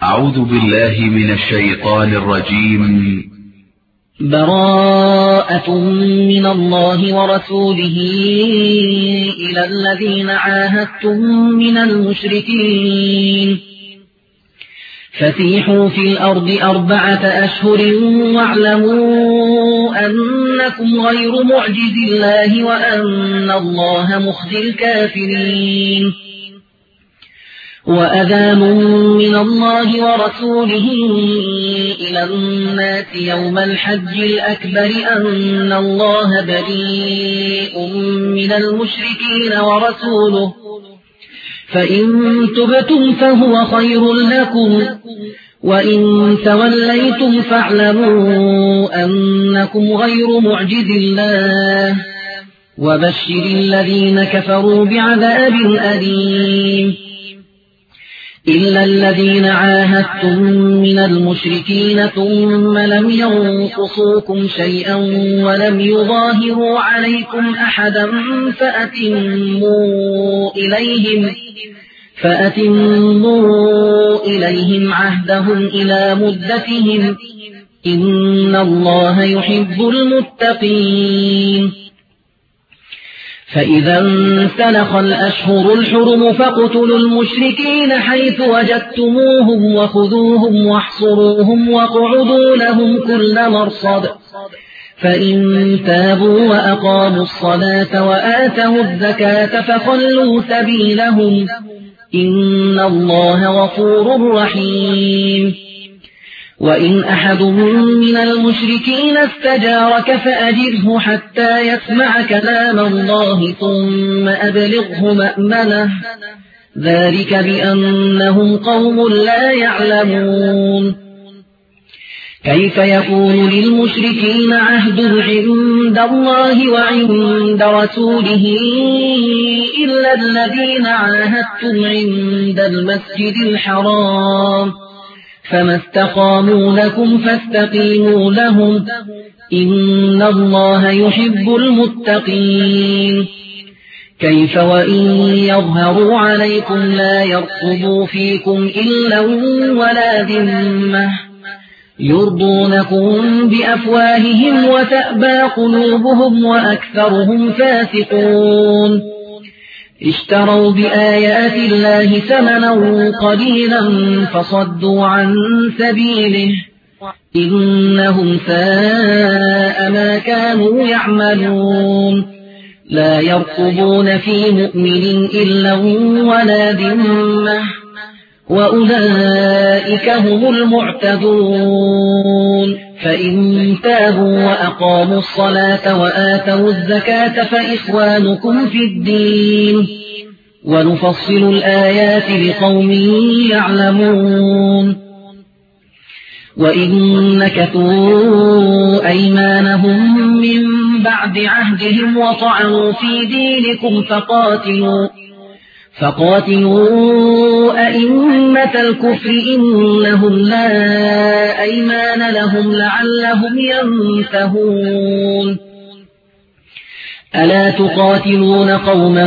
أعوذ بالله من الشيطان الرجيم. براءة من الله ورسوله إلى الذين عاهدتم من المشركين فسيحوا في الأرض 4 أشهر واعلموا أنكم غير معجز الله وأن الله مخزي الكافرين. وأذان من الله ورسوله إلى الناس يوم الحج الأكبر أن الله بريء من المشركين ورسوله فإن تبتم فهو خير لكم وإن توليتم فاعلموا أنكم غير معجز الله وبشر الذين كفروا بعذاب أليم. إلا الذين عاهدتم من المشركين ثم لم ينقصوكم شيئا ولم يظاهروا عليكم أحدا فأتموا إليهم عهدهم إلى مدتهم إن الله يحب المتقين. فإذا انسلخ الأشهر الحرم فاقتلوا المشركين حيث وجدتموهم وخذوهم واحصروهم واقعدوا لهم كل مرصد فإن تابوا وأقاموا الصلاة وآتوا الزكاة فخلوا سبيلهم إن الله غفور رحيم. وإن أحد من المشركين استجارك فأجره حتى يسمع كلام الله ثم أبلغه مأمنه ذلك بأنهم قوم لا يعلمون. كيف يكون للمشركين عهد عند الله وعند رسوله إلا الذين عاهدتم عند المسجد الحرام فما استقاموا لكم فاستقيموا لهم إن الله يحب المتقين. كيف وإن يظهروا عليكم لا يرقبوا فيكم إلا ولا ذمة يرضونكم بأفواههم وتأبى قلوبهم وأكثرهم فاسقون. اشتروا بآيات الله ثمنا قليلا فصدوا عن سبيله إنهم ساء ما كانوا يعملون. لا يرقبون في مؤمن إلا ولا ذمة وأولئك هم المعتدون. فإن تابوا وأقاموا الصلاة وآتوا الزكاة فإخوانكم في الدين ونفصل الآيات لقوم يعلمون. وإن نكثوا أيمانهم من بعد عهدهم وطعنوا في دينكم فقاتلوا أئمة الكفر إنهم لا أيمان لهم لعلهم ينتهون. ألا تقاتلون قوما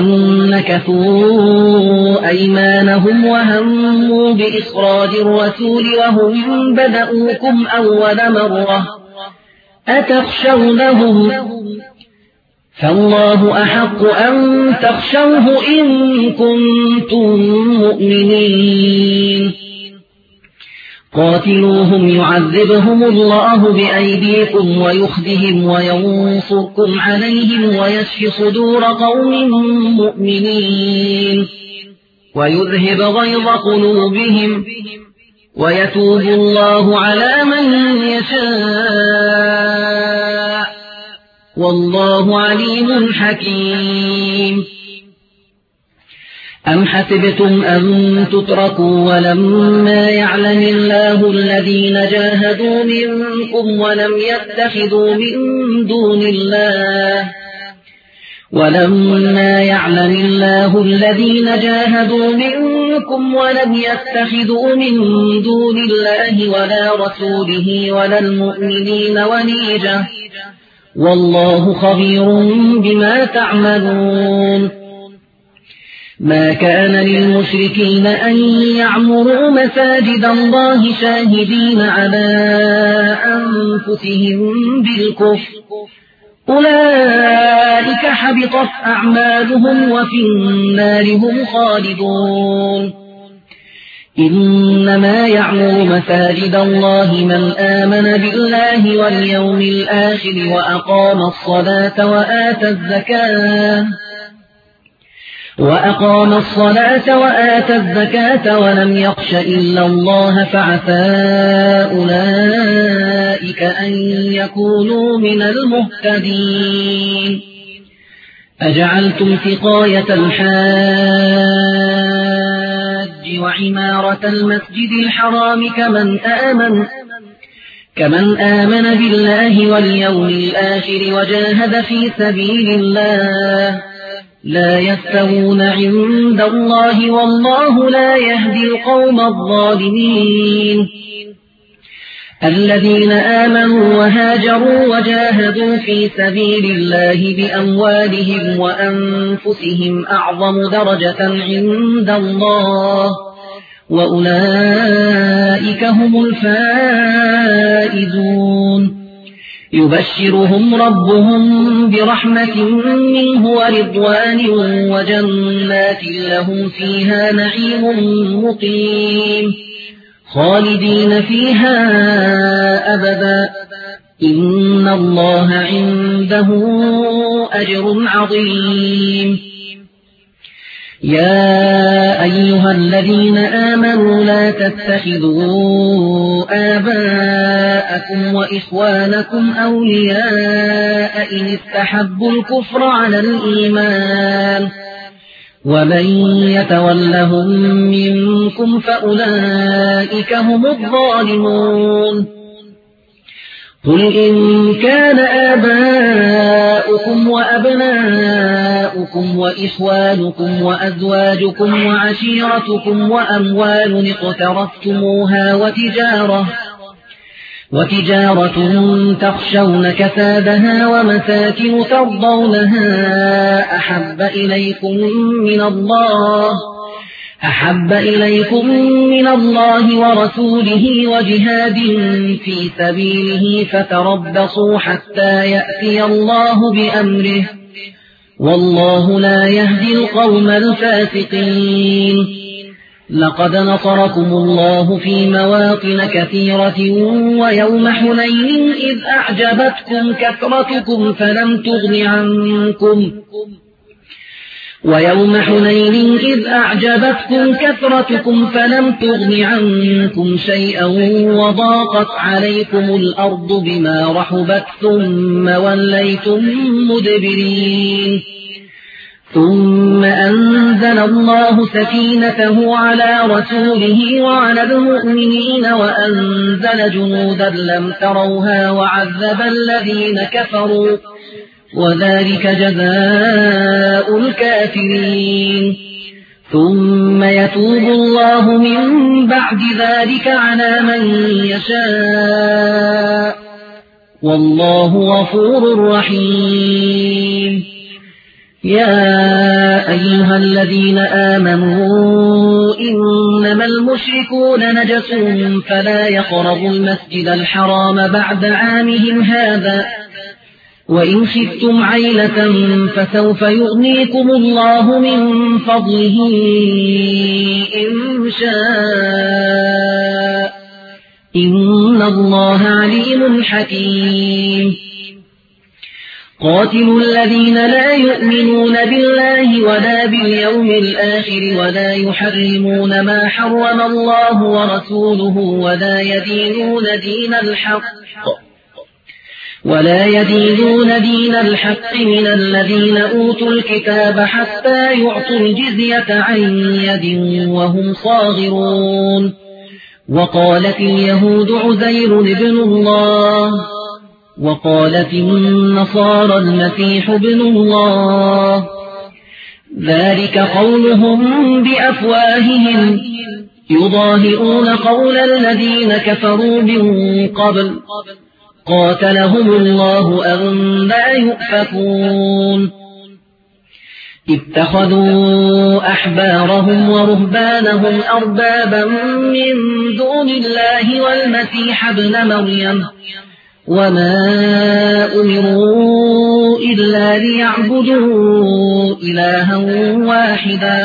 نكثوا أيمانهم وهموا بإخراج الرسول وهم بدأوكم أول مرة أتخشونهم فالله أحق أن تخشوه إن كنتم مؤمنين. قاتلوهم يعذبهم الله بأيديكم ويخزهم وينصركم عليهم ويشف صدور قوم مؤمنين ويذهب غيظ قلوبهم ويتوب الله على من يشاء والله عليم حكيم. أم حسبتم أن تتركوا ولما يعلم الله الذين جاهدوا منكم ولم يتخذوا من دون الله ولا رسوله ولا المؤمنين وليجة والله خبير بما تعملون. ما كان للمشركين أن يعمروا مساجد الله شاهدين على أنفسهم بالكفر أولئك حبطت أعمالهم وفي النار هم خالدون إنما يعمر مساجد الله من آمن بالله واليوم الآخر وأقام الصلاة وآتى الزكاة ولم يخش إلا الله فعسى أولئك أن يكونوا من المهتدين أجعلتم سقاية الحاج وعمارة المسجد الحرام كمن آمن بالله واليوم الآخر وجاهد في سبيل الله لا يستوون عند الله والله لا يهدي القوم الظالمين الذين آمنوا وهاجروا وجاهدوا في سبيل الله بأموالهم وأنفسهم أعظم درجة عند الله وأولئك هم الفائزون يبشرهم ربهم برحمة منه ورضوان وجنات لهم فيها نعيم مقيم خالدين فيها أبدا إن الله عنده أجر عظيم يا أيها الذين آمنوا لا تتخذوا آباءكم وإخوانكم أولياء إن استحبوا الكفر على الإيمان ومن يتولهم منكم فأولئك هم الظالمون قل إن كان آباؤكم وأبناؤكم وإخوانكم وأزواجكم وعشيرتكم وأموال اقترفتموها وتجارة تخشون كسادها ومساكن ترضونها أحب إليكم من الله ورسوله وجهاد في سبيله فتربصوا حتى يأتي الله بأمره والله لا يهدي القوم الفاسقين لقد نصركم الله في مواطن كثيرة ويوم حنين إذ أعجبتكم كثرتكم فلم تغن عنكم شيئا وضاقت عليكم الأرض بما رحبت ثم وليتم مدبرين ثم أنزل الله سكينته على رسوله وعلى المؤمنين وأنزل جنودا لم تروها وعذب الذين كفروا وذلك جزاء الكافرين ثم يتوب الله من بعد ذلك على من يشاء والله غفور رحيم يا أيها الذين آمنوا إنما المشركون نجس فلا يقربوا المسجد الحرام بعد عامهم هذا وإن خفتم عيلة فسوف يغنيكم الله من فضله إن شاء إن الله عليم حكيم قاتلوا الذين لا يؤمنون بالله ولا باليوم الآخر ولا يحرمون ما حرم الله ورسوله ولا يدينون دين الحق من الذين أوتوا الكتاب حتى يعطوا الجزية عن يد وهم صاغرون وقالت اليهود عزير ابن الله وقالت النصارى المسيح ابن الله ذلك قولهم بأفواههم يضاهئون قول الذين كفروا من قبل قاتلهم الله أنى يؤفكون اتخذوا أحبارهم ورهبانهم أربابا من دون الله والمسيح ابن مريم وما أمروا إلا ليعبدوا إلها واحدا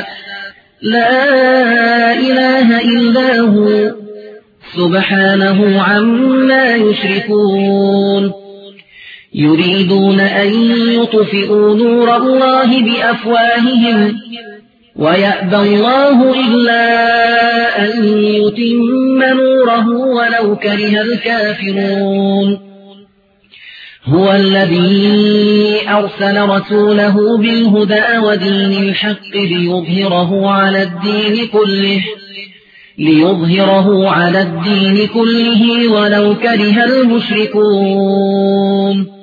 لا إله إلا هو سبحانه عما يشركون يريدون أن يطفئوا نور الله بأفواههم ويأبى الله إلا أن يتم نوره ولو كره الكافرون هو الذي أرسل رسوله بالهدى ودين الحق ليظهره على الدين كله ولو كره المشركون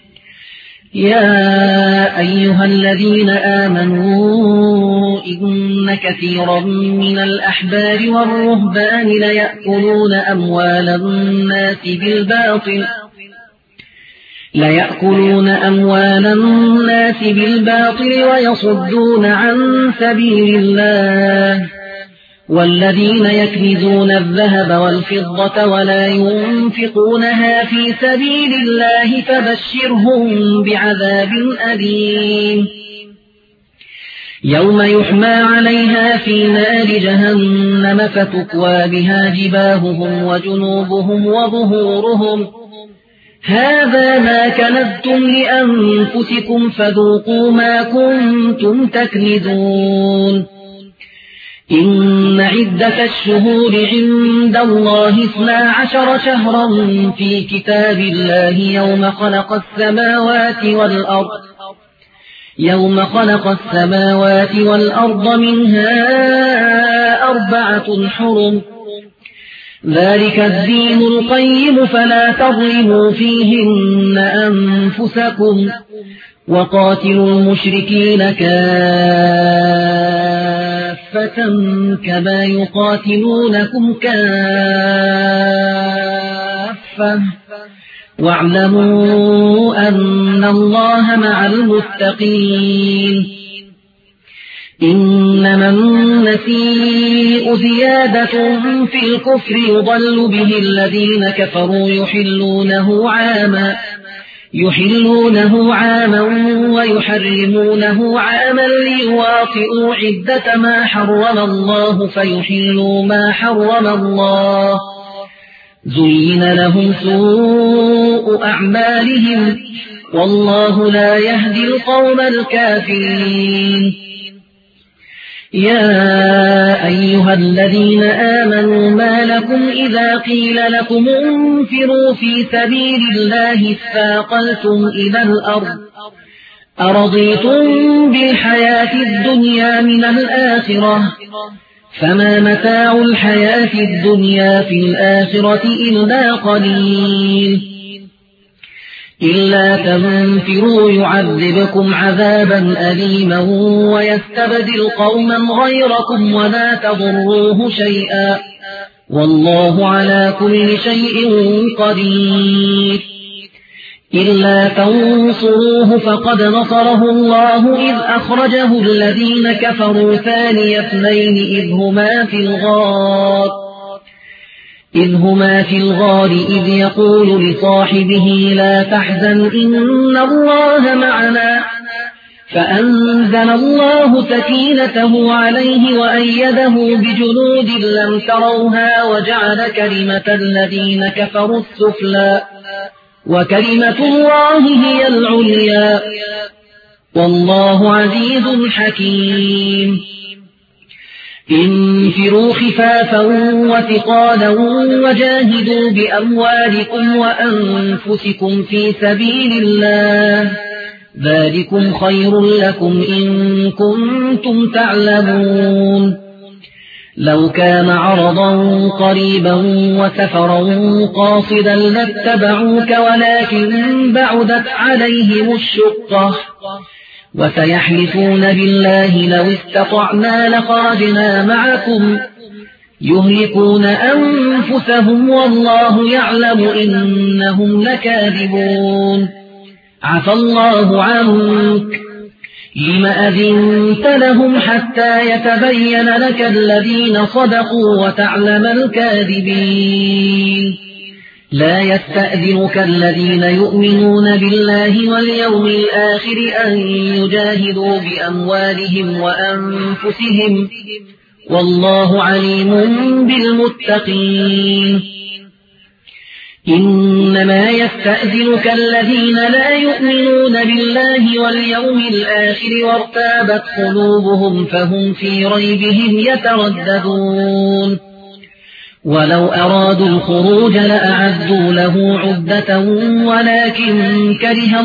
يا أيها الذين آمنوا إن كثيرا من الأحبار والرهبان ليأكلون أموال الناس بالباطل ويصدون عن سبيل الله والذين يكنزون الذهب والفضة ولا ينفقونها في سبيل الله فبشرهم بعذاب أليم يوم يحمى عليها في نار جهنم فتكوى بها جباههم وجنوبهم وظهورهم هذا ما كنزتم لأنفسكم فذوقوا ما كنتم تكنزون إن عدة الشهور عند الله 12 شهرا في كتاب الله يوم خلق السماوات والأرض منها 4 حرم ذلك الدين القيم فلا تظلموا فيهن أنفسكم وقاتلوا المشركين كافة كما يقاتلونكم كافة واعلموا أن الله مع المتقين إنما النسيء زيادة في الكفر يضل به الذين كفروا يحلونه عاما ويحرمونه عاما ليواطئوا عدة ما حرم الله فيحلوا ما حرم الله زين لهم سوء أعمالهم والله لا يهدي القوم الكافرين يا أيها الذين آمنوا ما لكم إذا قيل لكم انفروا في سبيل الله اثاقلتم إلى الأرض أرضيتم بالحياة الدنيا من الآخرة فما متاع الحياة الدنيا في الآخرة إلا قليل إلا تنفروا يعذبكم عذابا أليما ويستبدل قوما غيركم ولا تضروه شيئا والله على كل شيء قدير إلا تنصروه فقد نصره الله إذ أخرجه الذين كفروا ثاني اثنين إذ هما في الغار إذ يقول لصاحبه لا تحزن إن الله معنا فأنزل الله سكينته عليه وأيده بجنود لم تروها وجعل كلمة الذين كفروا السفلى وكلمة الله هي العليا والله عزيز حكيم انفروا خفافا وثقالا وجاهدوا بأموالكم وأنفسكم في سبيل الله ذلكم خير لكم إن كنتم تعلمون لو كان عرضا قريبا وسفرا قاصدا لاتبعوك ولكن بعدت عليهم الشقة وسيحلفون بالله لو استطعنا لخرجنا معكم يهلكون أنفسهم والله يعلم إنهم لكاذبون عفى الله عنك لم أذنت لهم حتى يتبين لك الذين صدقوا وتعلم الكاذبين لا يستأذنك الذين يؤمنون بالله واليوم الآخر أن يجاهدوا بأموالهم وأنفسهم والله عليم بالمتقين إنما يستأذنك الذين لا يؤمنون بالله واليوم الآخر وارتابت قلوبهم فهم في ريبهم يترددون ولو أرادوا الخروج لأعدوا له عدة ولكن كره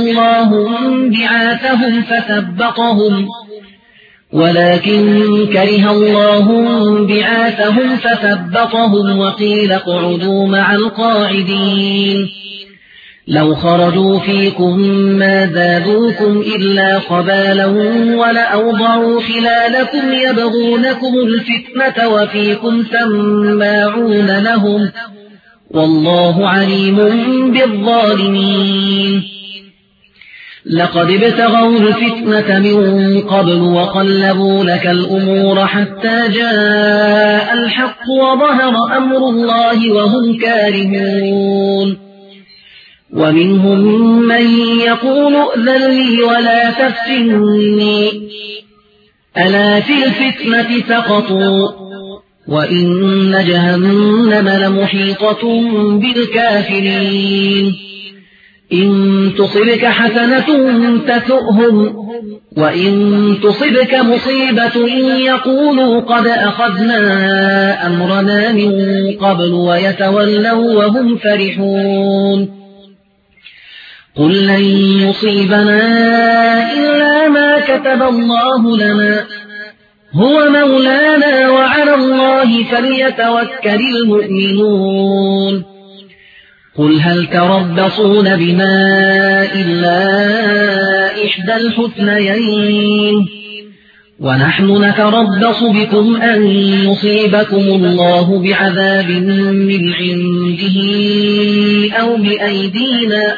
الله بعاثهم فثبطهم وقيل اقعدوا مع القاعدين لو خرجوا فيكم ما زادوكم إلا خبالا ولأوضعوا خلالكم يبغونكم الفتنة وفيكم سماعون لهم والله عليم بالظالمين لقد ابتغوا الفتنة من قبل وقلبوا لك الأمور حتى جاء الحق وظهر أمر الله وهم كارهون ومنهم من يقول ائذن لي ولا تفتني ألا في الفتنة سقطوا وإن جهنم لمحيطة بالكافرين إن تصبك حسنة تسؤهم وإن تصبك مصيبة يقولوا قد أخذنا أمرنا من قبل ويتولوا وهم فرحون قل لن يصيبنا إلا ما كتب الله لنا هو مولانا وعلى الله فليتوكل المؤمنون قل هل تربصون بنا إلا إحدى الحسنيين ونحن نتربص بكم أن يصيبكم الله بعذاب من عنده أو بأيدينا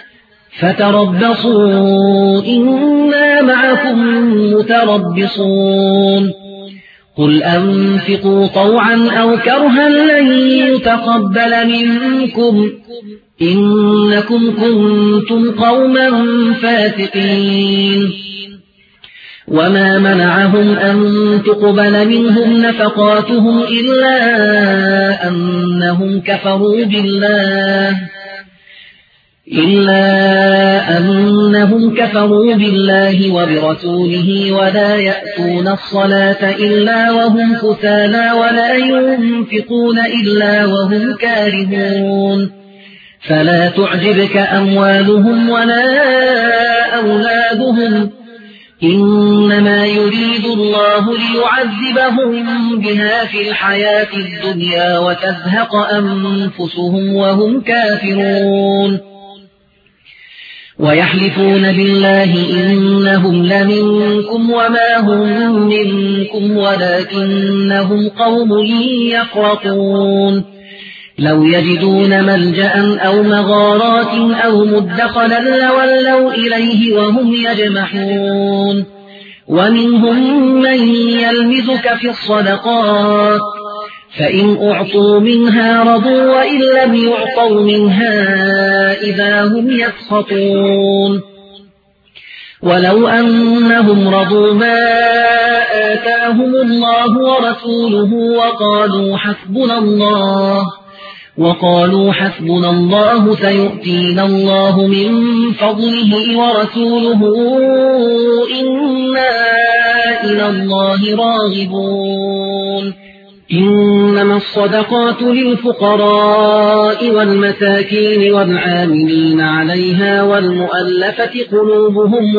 فتربصوا إنا معكم متربصون قل أنفقوا طوعا أو كرها لن يتقبل منكم إنكم كنتم قوما فاسقين وما منعهم أن تقبل منهم نفقاتهم إلا أنهم كفروا بالله وبرسوله ولا يأتون الصلاة إلا وهم كسالى ولا ينفقون إلا وهم كارهون فلا تعجبك أموالهم ولا أولادهم إنما يريد الله ليعذبهم بها في الحياة الدنيا وتزهق أنفسهم وهم كافرون ويحلفون بالله إنهم لمنكم وما هم منكم ولكنهم قوم يفرقون لو يجدون ملجأ أو مغارات أو مدخلا لولوا إليه وهم يجمحون ومنهم من يلمزك في الصدقات فإن أعطوا منها رضوا وإن لم يعطوا منها إذا هم يسخطون ولو أنهم رضوا ما آتاهم الله ورسوله وقالوا حسبنا الله سيؤتينا الله من فضله ورسوله إنا إلى الله راغبون إنما الصدقات للفقراء والمساكين والعاملين عليها والمؤلفة قلوبهم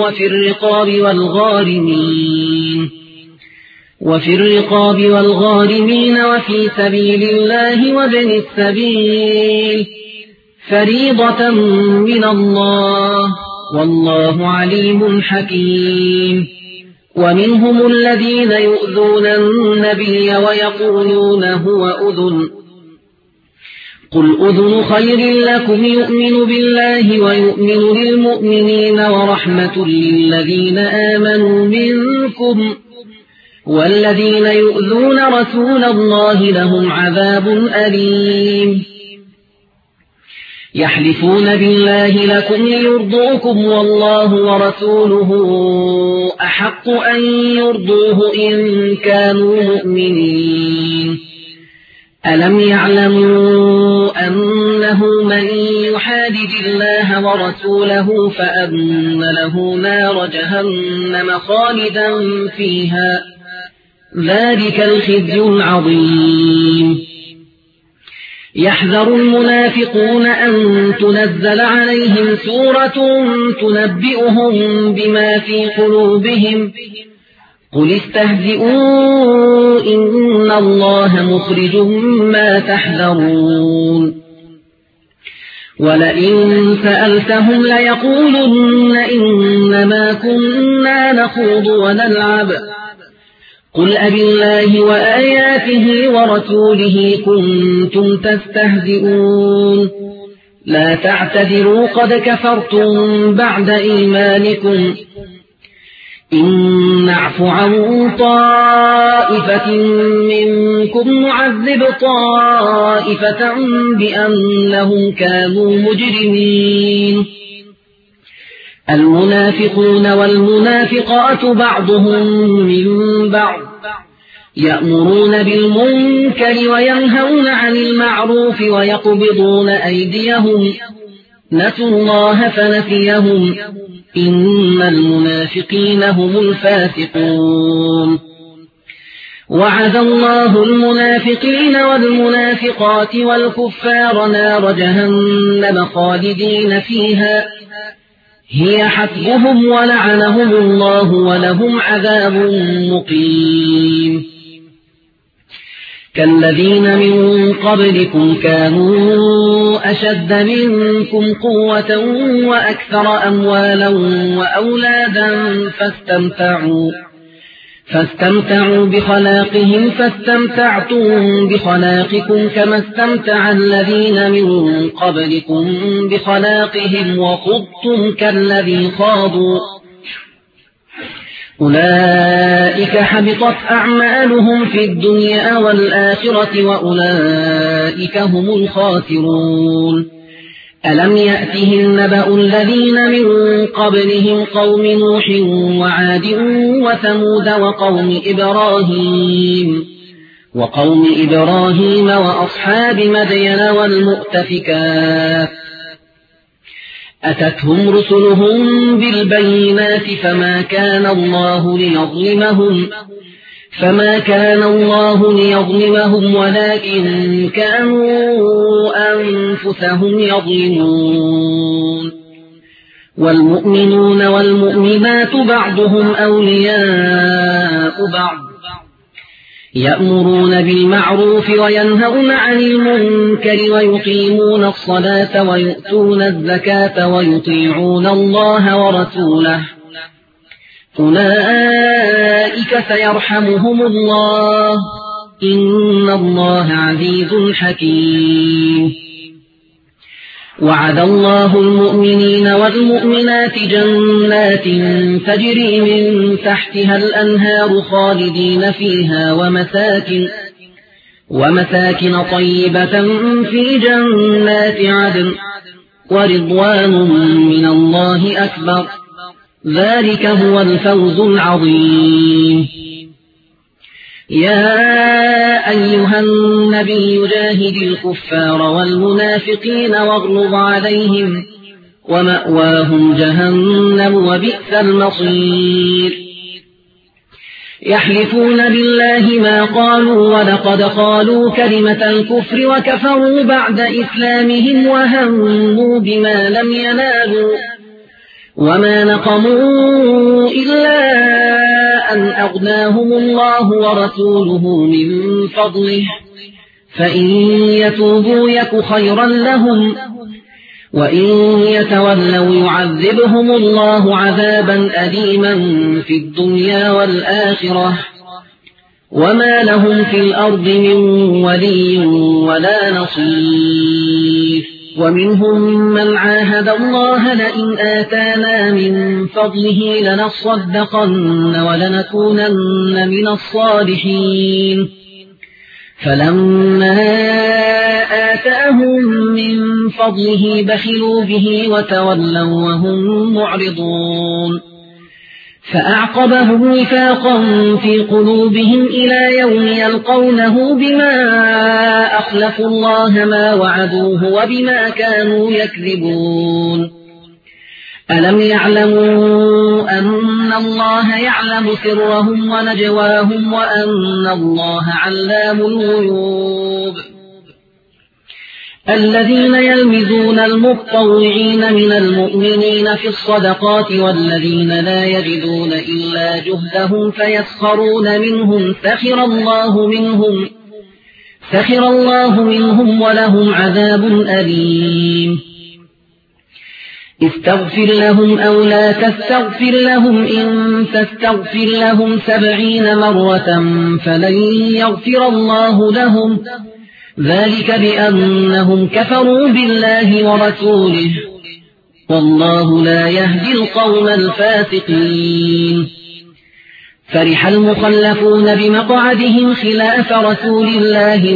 وفي الرقاب والغارمين وفي سبيل الله وابن السبيل فريضة من الله والله عليم حكيم ومنهم الذين يؤذون النبي ويقولون هو أذن قل أذن خير لكم يؤمن بالله ويؤمن للمؤمنين ورحمة للذين آمنوا منكم والذين يؤذون رسول الله لهم عذاب أليم يحلفون بالله لكم ليرضوكم والله ورسوله أحق أن يرضوه إن كانوا مؤمنين ألم يعلموا أنه من يحادد الله ورسوله فأن له نار جهنم خالدا فيها ذلك الخزي العظيم يحذر المنافقون أن تنزل عليهم سورة تنبئهم بما في قلوبهم قل استهزئوا إن الله مخرج ما تحذرون ولئن سألتهم ليقولن إنما كنا نخوض ونلعب قل أبالله وآياته ورسوله كنتم تستهزئون لا تعتذروا قد كفرتم بعد إيمانكم إن نعف عن طائفة منكم نعذب طائفة بأنهم كانوا مجرمين المنافقون والمنافقات بعضهم من بعض يأمرون بالمنكر وينهون عن المعروف ويقبضون أيديهم نسوا الله فنسيهم إن المنافقين هم الفاسقون وعد الله المنافقين والمنافقات والكفار نار جهنم خالدين فيها هي حسبهم ولعنهم الله ولهم عذاب مقيم كالذين من قبلكم كانوا أشد منكم قوة وأكثر أموالا وأولادا فاستمتعوا بخلاقهم فاستمتعتم بخلاقكم كما استمتع الذين من قبلكم بخلاقهم وخضتم كالذي خاضوا أولئك حبطت أعمالهم في الدنيا والآخرة وأولئك هم الخاسرون ألم يأتهم نبأ الذين من قبلهم قوم نوح وعاد وثمود وقوم إبراهيم وأصحاب مدين والمؤتفكات أتتهم رسلهم بالبينات فما كان الله ليظلمهم ولكن كانوا أنفسهم يظلمون والمؤمنون والمؤمنات بعضهم أولياء بعض يأمرون بالمعروف وينهون عن المنكر ويقيمون الصلاة ويؤتون الزكاة ويطيعون الله ورسوله أولئك سيرحمهم الله إن الله عزيز حكيم وعد الله المؤمنين والمؤمنات جنات تجري من تحتها الأنهار خالدين فيها ومساكن طيبة في جنات عدن ورضوان من الله أكبر ذلك هو الفوز العظيم يا أيها النبي جاهد الكفار والمنافقين واغلظ عليهم ومأواهم جهنم وبئس المصير يحلفون بالله ما قالوا ولقد قالوا كلمة الكفر وكفروا بعد إسلامهم وهموا بما لم ينالوا وما نقموا إلا أن أغناهم الله ورسوله من فضله فإن يتوبوا يك خيرا لهم وإن يتولوا يعذبهم الله عذابا أليما في الدنيا والآخرة وما لهم في الأرض من ولي ولا نصير ومنهم من عاهد الله لئن آتانا من فضله لنصدقن ولنكونن من الصالحين فلما آتاهم من فضله بخلوا به وتولوا وهم معرضون فأعقبهم نفاقا في قلوبهم إلى يوم يلقونه بما أخلفوا الله ما وعدوه وبما كانوا يكذبون ألم يعلموا أن الله يعلم سرهم ونجواهم وأن الله علام الغيوب الذين يلمزون المطوعين من المؤمنين في الصدقات والذين لا يجدون إلا جهدهم فيسخرون منهم سخر الله منهم ولهم عذاب أليم استغفر لهم أو لا تستغفر لهم إن تستغفر لهم 70 مرة فلن يغفر الله لهم ذلك بأنهم كفروا بالله ورسوله والله لا يهدي القوم الفاسقين فرح المخلفون بمقعدهم خلاف رسول الله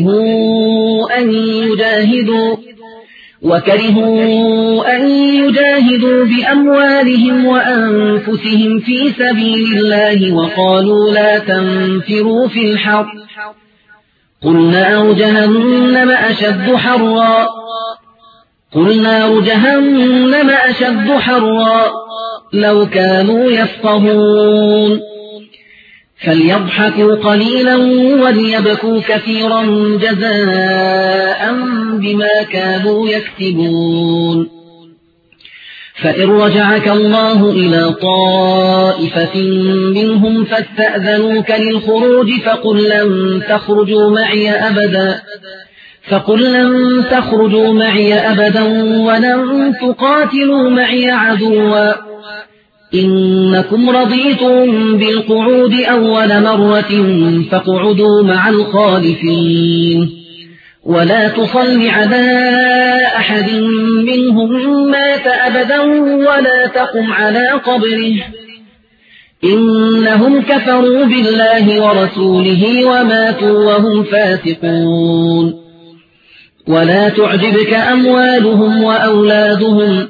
وكرهوا أن يجاهدوا بأموالهم وأنفسهم في سبيل الله وقالوا لا تنفروا في الحر قل نار جهنم أشد حرا لو كانوا يفقهون فليضحكوا قليلا وليبكوا كثيرا جزاء بما كانوا يكسبون فإن رجعك الله إلى طائفة منهم فاستأذنوك للخروج فقل لن تخرجوا معي أبدا ولن تقاتلوا معي عدوا إنكم رضيتم بالقعود أول مرة فاقعدوا مع الخالفين ولا تصل على أحد منهم مات أبدا ولا تقم على قبره إنهم كفروا بالله ورسوله وماتوا وهم فاسقون ولا تعجبك أموالهم وأولادهم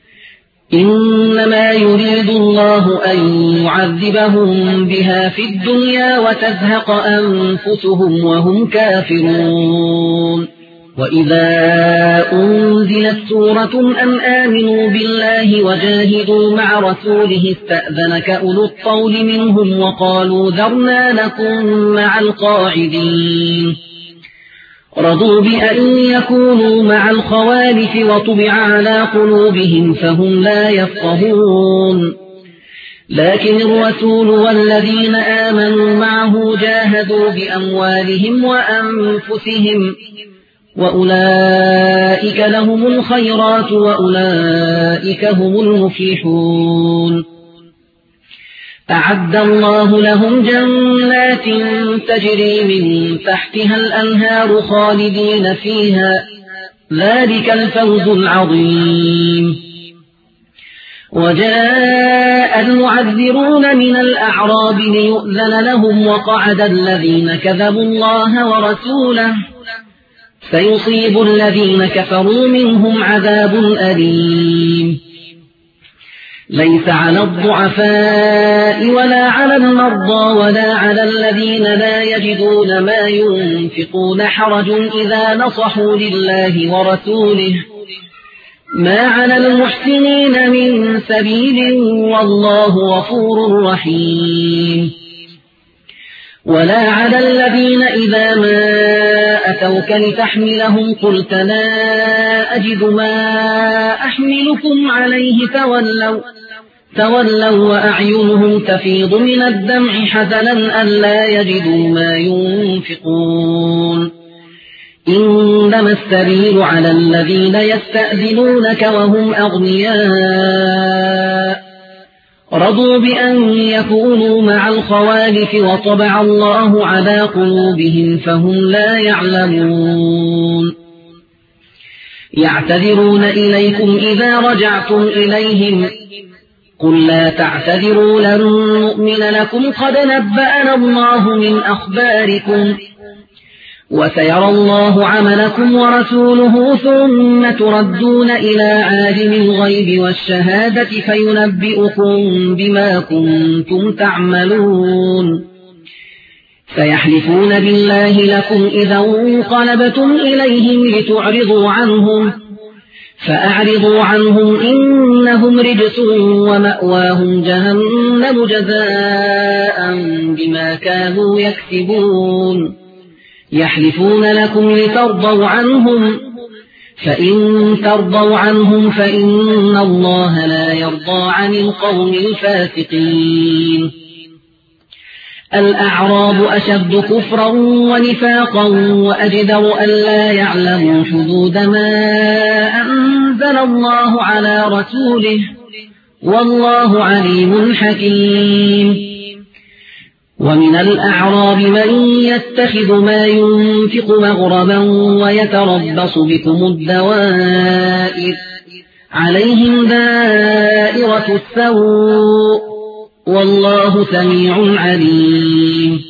إنما يريد الله أن يعذبهم بها في الدنيا وتزهق أنفسهم وهم كافرون وإذا أنزلت سورة أن آمنوا بالله وجاهدوا مع رسوله استأذنك أولو الطول منهم وقالوا ذرنا نكن مع القاعدين رضوا بأن يكونوا مع الخوالف وطبع على قلوبهم فهم لا يفقهون لكن الرسول والذين آمنوا معه جاهدوا بأموالهم وأنفسهم وأولئك لهم الخيرات وأولئك هم المفلحون أعد الله لهم جنات تجري من تحتها الأنهار خالدين فيها ذلك الفوز العظيم وجاء المعذرون من الأعراب ليؤذن لهم وقعد الذين كذبوا الله ورسوله سيصيب الذين كفروا منهم عذاب أليم ليس على الضعفاء ولا على المرضى ولا على الذين لا يجدون ما ينفقون حرج إذا نصحوا لله ورسوله ما على المحسنين من سبيل والله غفور رحيم ولا على الذين إذا ما أتوك لتحملهم قلت لا أجد ما أحملكم عليه تولوا وأعينهم تفيض من الدمع حزنا ألا يجدوا ما ينفقون إنما السبيل على الذين يستأذنونك وهم أغنياء رضوا بأن يكونوا مع الخوالف وطبع الله على قلوبهم فهم لا يعلمون يعتذرون إليكم إذا رجعتم إليهم قل لا تعتذروا لن نؤمن لكم قد نبأنا الله من أخباركم وسيرى الله عملكم ورسوله ثم تردون إلى عالم الغيب والشهادة فينبئكم بما كنتم تعملون سيحلفون بالله لكم إذا انقلبتم إليهم لتعرضوا عنهم فأعرضوا عنهم إنهم رجس ومأواهم جهنم جزاء بما كانوا يكسبون يحلفون لكم لترضوا عنهم فإن ترضوا عنهم فإن الله لا يرضى عن القوم الفاسقين الأعراب أشد كفرا ونفاقا وأجدر ألا يعلموا حدود ما أنزل الله على رسوله والله عليم حكيم ومن الأعراب من يتخذ ما ينفق مغرما ويتربص بكم الدوائر عليهم دائرة السوء والله سميع عليم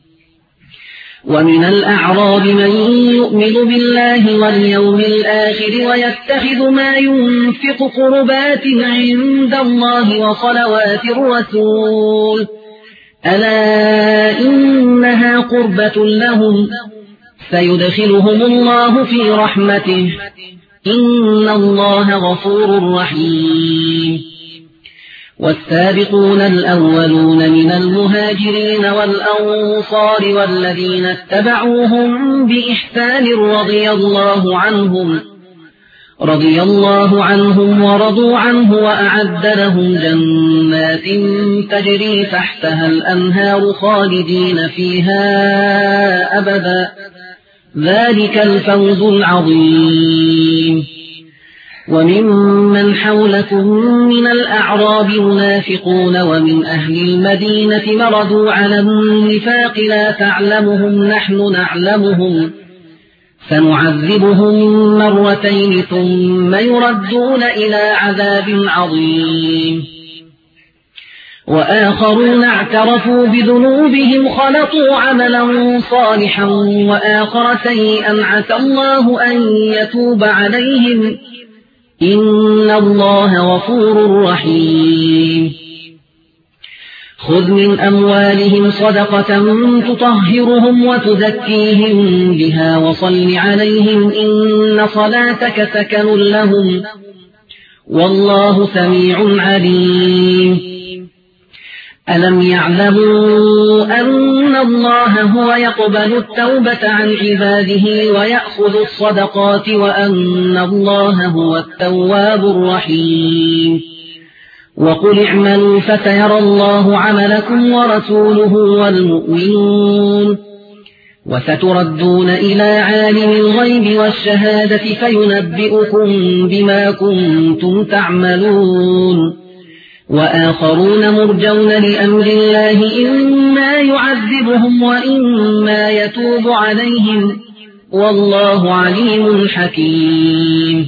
ومن الأعراب من يؤمن بالله واليوم الآخر ويتخذ ما ينفق قربات عند الله وصلوات الرسول ألا إنها قربة لهم سيدخلهم الله في رحمته إن الله غفور رحيم والسابقون الأولون من المهاجرين والأنصار والذين اتبعوهم بإحسان رضي الله عنهم ورضوا عنه وأعد لهم جنات تجري تحتها الأنهار خالدين فيها أبدا ذلك الفوز العظيم وممن حولكم من الأعراب منافقون ومن أهل المدينة مردوا على النفاق لا تعلمهم نحن نعلمهم سنعذبهم مرتين ثم يردون إلى عذاب عظيم وآخرون اعترفوا بذنوبهم خلطوا عملا صالحا وآخر سيئا عسى الله أن يتوب عليهم إن الله غفور رحيم خذ من أموالهم صدقة تطهرهم وتزكيهم بها وصل عليهم إن صلاتك سكن لهم والله سميع عليم ألم يعلموا أن الله هو يقبل التوبة عن عباده ويأخذ الصدقات وأن الله هو التواب الرحيم وقل اعملوا فسيرى الله عملكم ورسوله والمؤمنون وستردون إلى عالم الغيب والشهادة فينبئكم بما كنتم تعملون وآخرون مرجون لأمر الله إما يعذبهم وإما يتوب عليهم والله عليم حكيم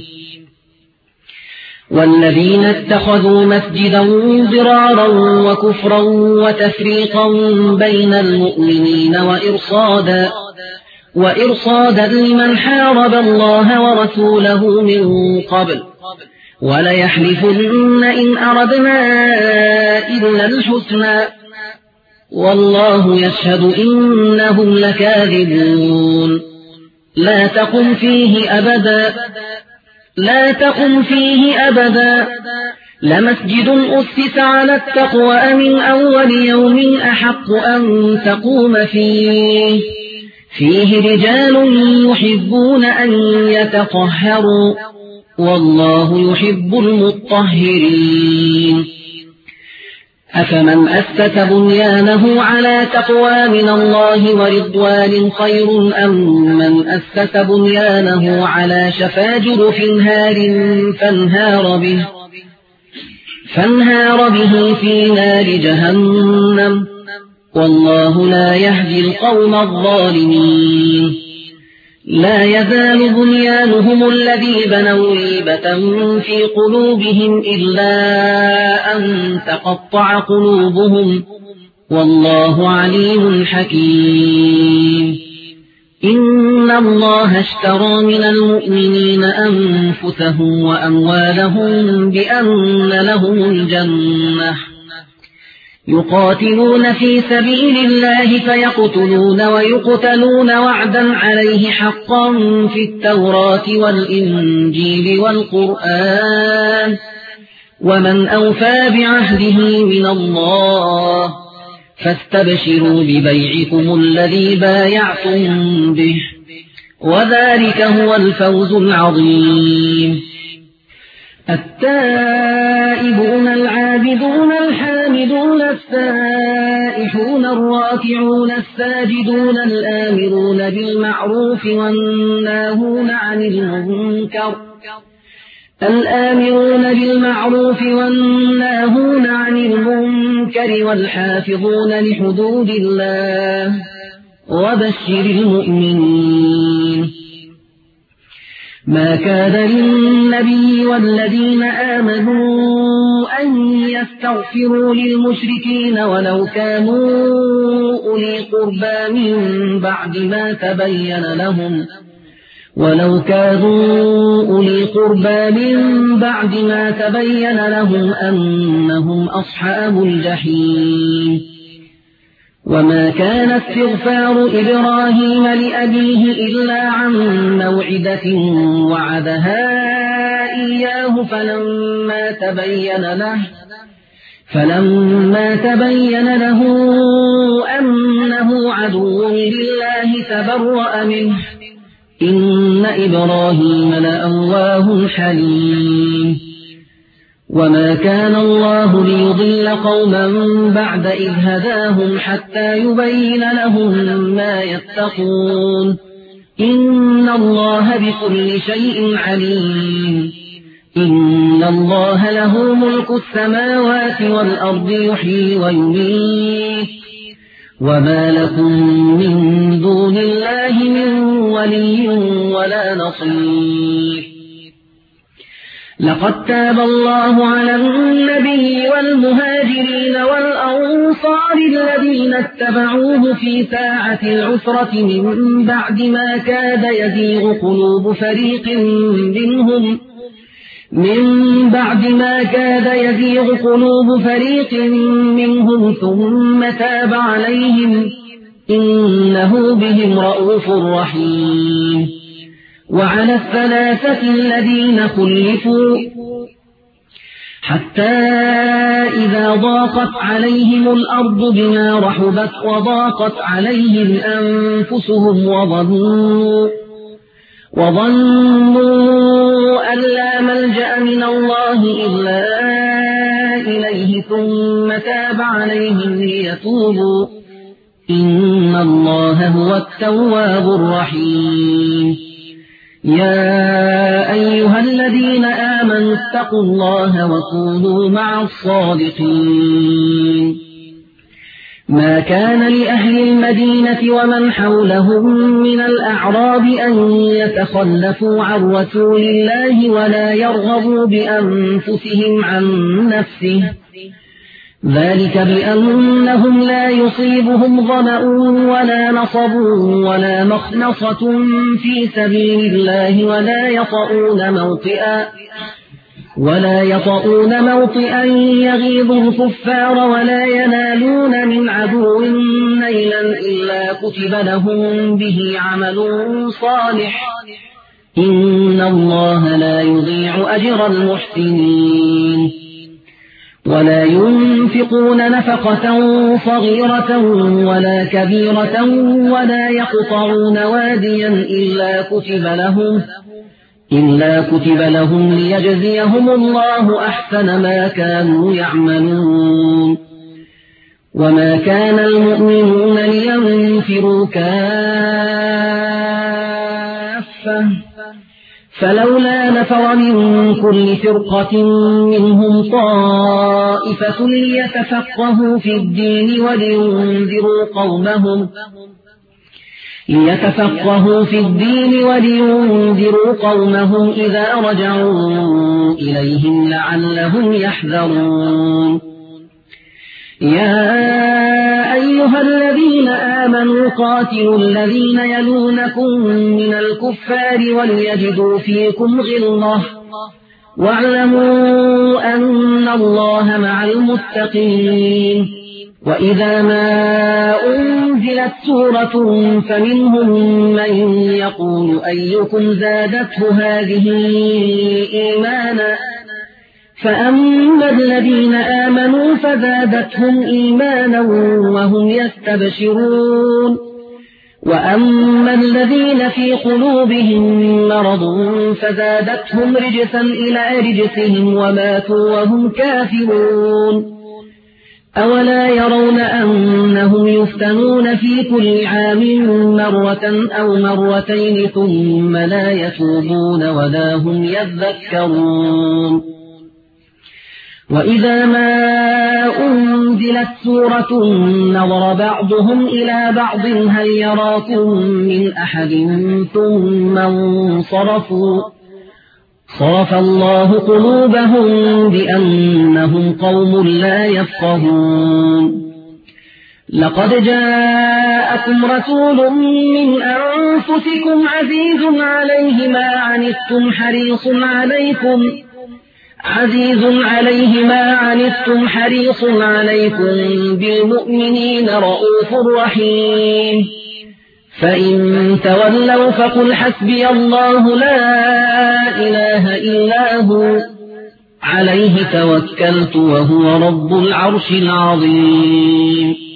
والذين اتخذوا مسجدا ضرارا وكفرا وتفريقا بين المؤمنين وإرصادا لمن حارب الله ورسوله من قبل وليحلفن إن أردنا إلا الحسنى والله يشهد إنهم لكاذبون لا تقم فيه أبدا لمسجد أسس على التقوى من أول يوم أحق أن تقوم فيه رجال يحبون أن يتطهروا والله يحب المطهرين أفمن أسس بنيانه على تقوى من الله ورضوان خير أم من أسس بنيانه على شفا جرف هار فانهار به في نار جهنم والله لا يهدي القوم الظالمين لا يزال بنيانهم الذي بنوا ريبة في قلوبهم إلا أن تقطع قلوبهم والله عليم حكيم إن الله اشترى من المؤمنين أنفسهم وأموالهم بأن لهم الجنة يقاتلون في سبيل الله فيقتلون ويقتلون وعدا عليه حقا في التوراة والإنجيل والقرآن ومن أوفى بعهده من الله فاستبشروا ببيعكم الذي بايعتم به وذلك هو الفوز العظيم التائبون العابدون الحامدون السائحون الراكعون الساجدون الآمرون بالمعروف والناهون عن المنكر والحافظون لحدود الله وبشر المؤمنين ما كان للنبي والذين آمنوا أن يستغفروا للمشركين ولو كانوا أولي قربى من بعد ما تبين لهم أنهم أصحاب الجحيم وما كان استغفار إبراهيم لأبيه إلا عن موعدة وعدها إياه فلما تبين له أنه عدو لله تبرأ منه إن إبراهيم لأواه حليم وما كان الله ليضل قوما بعد إذ هداهم حتى يبين لهم ما يتقون إن الله بكل شيء عليم إن الله له ملك السماوات والأرض يحيي ويميت وما لكم من دون الله من ولي ولا نصير لقد تاب الله على النبي والمهاجرين والأنصار الذين اتبعوه في ساعة العسرة من بعد ما كاد يزيغ قلوب فريق منهم ثم تاب عليهم إنه بهم رءوف رحيم وعلى الثلاثة الذين خلفوا حتى إذا ضاقت عليهم الأرض بما رحبت وضاقت عليهم أنفسهم وظنوا أن لا ملجأ من الله إلا إليه ثم تاب عليهم ليتوبوا إن الله هو التواب الرحيم يا أيها الذين آمنوا اتقوا الله وكونوا مع الصادقين ما كان لأهل المدينة ومن حولهم من الأعراب أن يتخلفوا عن رسول الله ولا يرغبوا بأنفسهم عن نفسه ذلك بأنهم لا يصيبهم ظمأ ولا نصب ولا مخنصة في سبيل الله ولا يطؤون موطئا يغيظ الكفار ولا ينالون من عدو نيلا إلا كتب لهم به عمل صالح إن الله لا يضيع أجر المحسنين ولا ينفقون نفقة صغيرة ولا كبيرة ولا يقطعون واديا إلا كتب لهم ليجزيهم الله أحسن ما كانوا يعملون وما كان المؤمنون لينفروا كافة فلولا نفر من كل فرقة منهم طائفة ليتفقهوا في الدين ولينذروا قومهم إذا رجعوا إليهم لعلهم يحذرون يا أيها الذين آمنوا قاتلوا الذين يلونكم من الكفار وليجدوا فيكم غلظة واعلموا أن الله مع المتقين وإذا ما أنزلت سورة فمنهم من يقول أيكم زادته هذه إيمانا فأما الذين آمنوا فزادتهم إيمانا وهم يستبشرون وأما الذين في قلوبهم مرض فزادتهم رجسا إلى رجسهم وماتوا وهم كافرون أولا يرون أنهم يفتنون في كل عام مرة أو مرتين ثم لا يتوبون ولا هم يذكرون وإذا ما أنزلت سورة نظر بعضهم إلى بعض هل يراكم من أحد ثم انصرفوا صرف الله قلوبهم بأنهم قوم لا يفقهون لقد جاءكم رسول من أنفسكم عزيز عليه ما عنتم حريص عليكم بالمؤمنين رؤوف رحيم فإن تولوا فقل حسبي الله لا إله إلا هو عليه توكلت وهو رب العرش العظيم